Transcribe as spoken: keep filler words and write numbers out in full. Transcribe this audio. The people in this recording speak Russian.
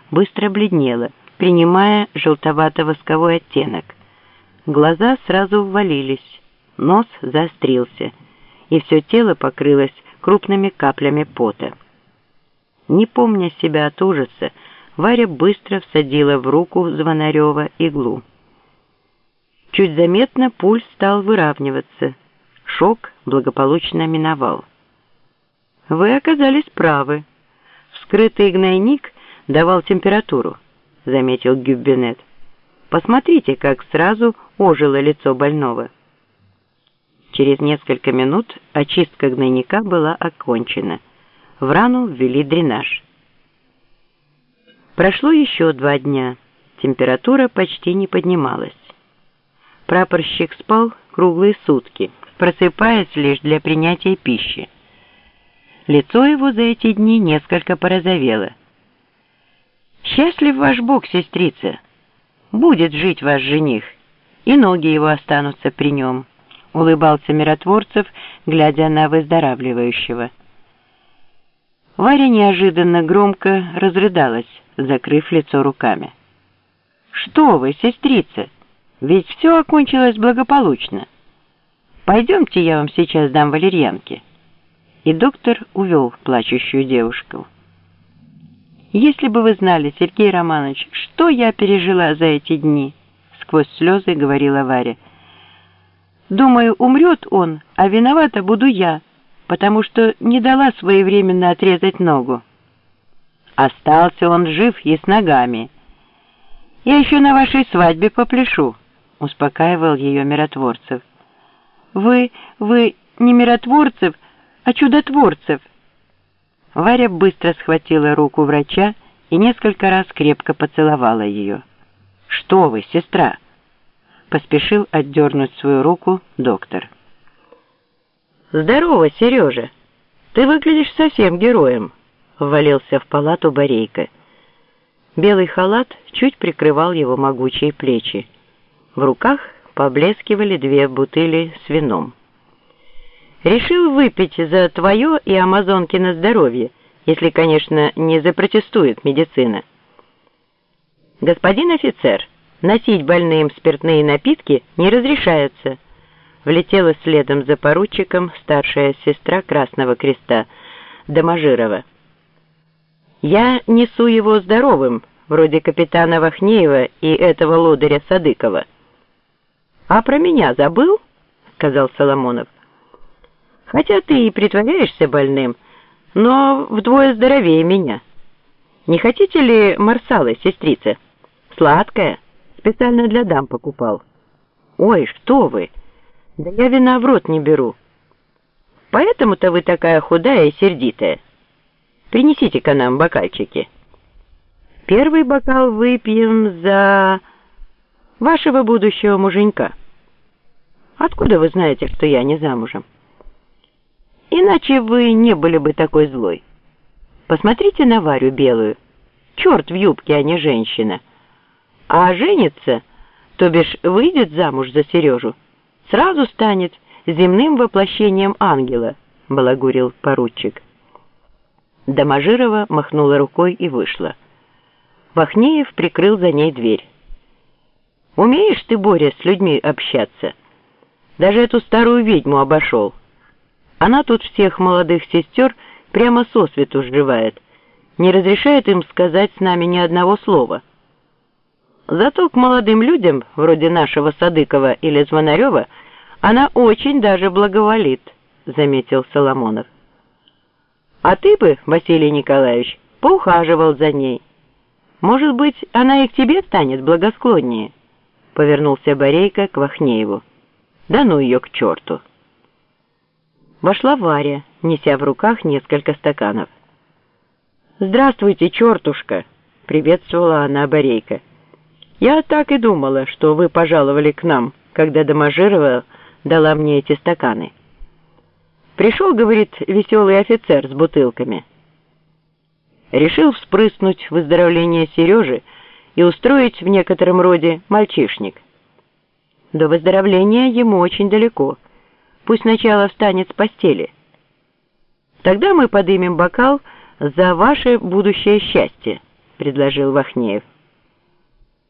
быстро бледнела, принимая желтовато-восковой оттенок. Глаза сразу ввалились, нос заострился, и все тело покрылось крупными каплями пота. Не помня себя от ужаса, Варя быстро всадила в руку Звонарева иглу. Чуть заметно пульс стал выравниваться. Шок благополучно миновал. «Вы оказались правы. Вскрытый гнойник давал температуру», — заметил Гюббенет. «Посмотрите, как сразу ожило лицо больного». Через несколько минут очистка гнойника была окончена. В рану ввели дренаж. Прошло еще два дня. Температура почти не поднималась. Прапорщик спал круглые сутки, просыпаясь лишь для принятия пищи. Лицо его за эти дни несколько порозовело. «Счастлив ваш Бог, сестрица! Будет жить ваш жених, и ноги его останутся при нем», — улыбался Миротворцев, глядя на выздоравливающего. Варя неожиданно громко разрыдалась, закрыв лицо руками. «Что вы, сестрица! Ведь все окончилось благополучно. Пойдемте, я вам сейчас дам валерьянки». И доктор увел плачущую девушку. «Если бы вы знали, Сергей Романович, что я пережила за эти дни», — сквозь слезы говорила Варя. «Думаю, умрет он, а виновата буду я, потому что не дала своевременно отрезать ногу. Остался он жив и с ногами. Я еще на вашей свадьбе попляшу», — успокаивал ее Миротворцев. «Вы, вы не Миротворцев, а Чудотворцев». Варя быстро схватила руку врача и несколько раз крепко поцеловала ее. «Что вы, сестра?» — поспешил отдернуть свою руку доктор. «Здорово, Сережа! Ты выглядишь совсем героем!» — ввалился в палату Борейко. Белый халат чуть прикрывал его могучие плечи. В руках поблескивали две бутыли с вином. «Решил выпить за твое и Амазонкино здоровье, если, конечно, не запротестует медицина». «Господин офицер, носить больным спиртные напитки не разрешается», — влетела следом за поручиком старшая сестра Красного Креста Доможирова. «Я несу его здоровым, вроде капитана Вахнеева и этого лодыря Садыкова». «А про меня забыл?» — сказал Соломонов. «Хотя ты и притворяешься больным, но вдвое здоровее меня. Не хотите ли марсала, сестрица? Сладкая, специально для дам покупал». «Ой, что вы! Да я вина в рот не беру. Поэтому-то вы такая худая и сердитая. Принесите-ка нам бокальчики. Первый бокал выпьем за вашего будущего муженька». «Откуда вы знаете, что я не замужем?» «Иначе вы не были бы такой злой. Посмотрите на Варю белую. Черт в юбке, а не женщина. А женится, то бишь выйдет замуж за Сережу, сразу станет земным воплощением ангела», — балагурил поручик. Доможирова махнула рукой и вышла. Вахнеев прикрыл за ней дверь. «Умеешь ты, Боря, с людьми общаться? Даже эту старую ведьму обошел. Она тут всех молодых сестер прямо сосвету сживает, не разрешает им сказать с нами ни одного слова. Зато к молодым людям, вроде нашего Садыкова или Звонарева, она очень даже благоволит», — заметил Соломонов. «А ты бы, Василий Николаевич, поухаживал за ней. Может быть, она и к тебе станет благосклоннее», — повернулся Борейко к Вахнееву. «Да ну ее к черту!» Вошла Варя, неся в руках несколько стаканов. «Здравствуйте, чертушка!» — приветствовала она Борейко. «Я так и думала, что вы пожаловали к нам, когда Доможирова дала мне эти стаканы. Пришел, говорит, веселый офицер с бутылками. Решил вспрыснуть выздоровление Сережи и устроить в некотором роде мальчишник. До выздоровления ему очень далеко. Пусть сначала встанет с постели. Тогда мы подымем бокал за ваше будущее счастье», предложил Вахнеев.